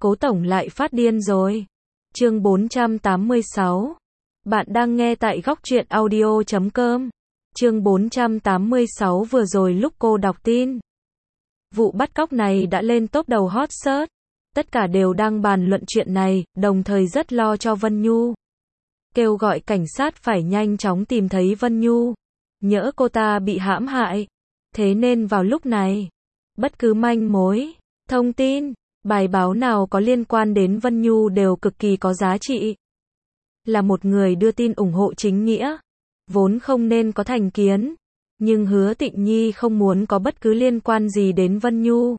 Cố tổng lại phát điên rồi. Chương 486. Bạn đang nghe tại góc truyện audio.com. Chương 486 vừa rồi lúc cô đọc tin. Vụ bắt cóc này đã lên top đầu hot search. Tất cả đều đang bàn luận chuyện này, đồng thời rất lo cho Vân Nhu. Kêu gọi cảnh sát phải nhanh chóng tìm thấy Vân Nhu. Nhỡ cô ta bị hãm hại. Thế nên vào lúc này, bất cứ manh mối, thông tin, bài báo nào có liên quan đến Vân Nhu đều cực kỳ có giá trị. Là một người đưa tin ủng hộ chính nghĩa, vốn không nên có thành kiến, nhưng Hứa Tịnh Nhi không muốn có bất cứ liên quan gì đến Vân Nhu.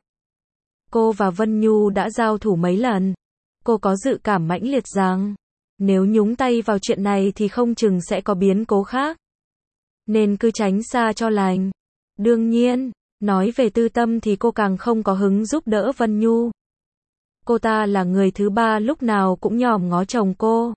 Cô và Vân Nhu đã giao thủ mấy lần. Cô có dự cảm mãnh liệt rằng, nếu nhúng tay vào chuyện này thì không chừng sẽ có biến cố khác. Nên cứ tránh xa cho lành. Đương nhiên, nói về tư tâm thì cô càng không có hứng giúp đỡ Vân Nhu. Cô ta là người thứ ba lúc nào cũng nhòm ngó chồng cô.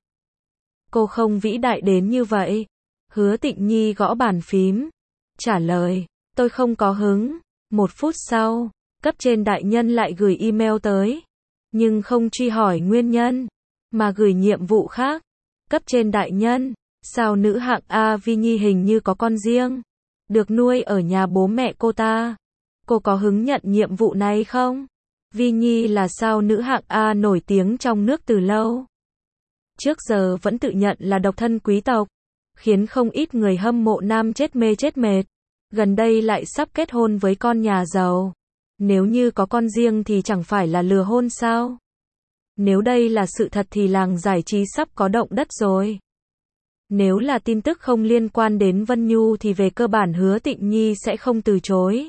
Cô không vĩ đại đến như vậy. Hứa Tịnh Nhi gõ bàn phím. Trả lời, tôi không có hứng. 1 phút sau, cấp trên đại nhân lại gửi email tới. Nhưng không truy hỏi nguyên nhân, mà gửi nhiệm vụ khác. Cấp trên đại nhân, sao nữ hạng A Vi Nhi hình như có con riêng, được nuôi ở nhà bố mẹ cô ta. Cô có hứng nhận nhiệm vụ này không? Vi Nhi là sao nữ hạng A nổi tiếng trong nước từ lâu. Trước giờ vẫn tự nhận là độc thân quý tộc, khiến không ít người hâm mộ nam chết mê chết mệt. Gần đây lại sắp kết hôn với con nhà giàu. Nếu như có con riêng thì chẳng phải là lừa hôn sao? Nếu đây là sự thật thì làng giải trí sắp có động đất rồi. Nếu là tin tức không liên quan đến Vân Nhu thì về cơ bản Hứa Tịnh Nhi sẽ không từ chối.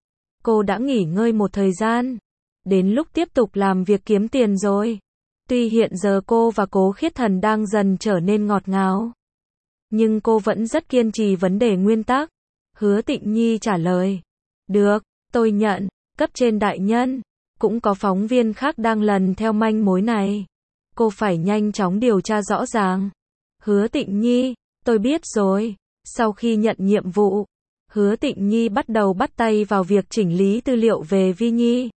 Cô đã nghỉ ngơi một thời gian, đến lúc tiếp tục làm việc kiếm tiền rồi. Tuy hiện giờ cô và Cố Khiết Thần đang dần trở nên ngọt ngào, nhưng cô vẫn rất kiên trì vấn đề nguyên tắc. Hứa Tịnh Nhi trả lời, được, tôi nhận. Cấp trên đại nhân, cũng có phóng viên khác đang lần theo manh mối này. Cô phải nhanh chóng điều tra rõ ràng. Hứa Tịnh Nhi, tôi biết rồi. Sau khi nhận nhiệm vụ, Hứa Tịnh Nhi bắt đầu bắt tay vào việc chỉnh lý tư liệu về Vi Nhi.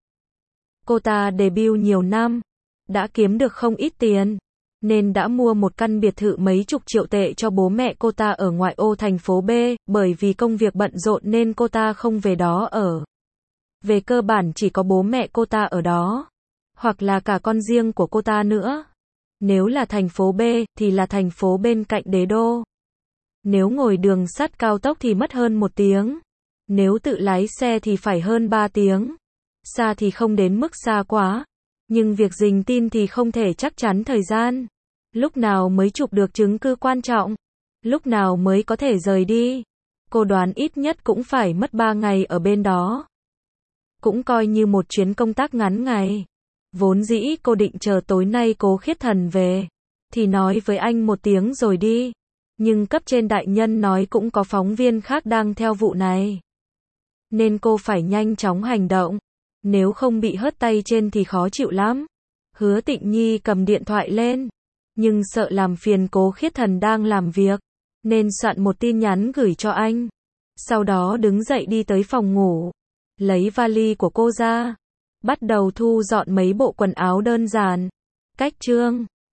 Cô ta debut nhiều năm, đã kiếm được không ít tiền, nên đã mua một căn biệt thự mấy chục triệu tệ cho bố mẹ cô ta ở ngoại ô thành phố B, bởi vì công việc bận rộn nên cô ta không về đó ở. Về cơ bản chỉ có bố mẹ cô ta ở đó, hoặc là cả con riêng của cô ta nữa. Nếu là thành phố B, thì là thành phố bên cạnh đế đô. Nếu ngồi đường sắt cao tốc thì mất hơn 1 tiếng. Nếu tự lái xe thì phải hơn 3 tiếng. Xa thì không đến mức xa quá. Nhưng việc rình tin thì không thể chắc chắn thời gian. Lúc nào mới chụp được chứng cứ quan trọng? Lúc nào mới có thể rời đi? Cô đoán ít nhất cũng phải mất 3 ngày ở bên đó. Cũng coi như một chuyến công tác ngắn ngày. Vốn dĩ cô định chờ tối nay Cố Khiết Thần về, thì nói với anh 1 tiếng rồi đi. Nhưng cấp trên đại nhân nói cũng có phóng viên khác đang theo vụ này. Nên cô phải nhanh chóng hành động. Nếu không bị hớt tay trên thì khó chịu lắm. Hứa Tịnh Nhi cầm điện thoại lên, nhưng sợ làm phiền Cố Khiết Thần đang làm việc, nên soạn một tin nhắn gửi cho anh. Sau đó đứng dậy đi tới phòng ngủ, lấy vali của cô ra, bắt đầu thu dọn mấy bộ quần áo đơn giản. Cách chương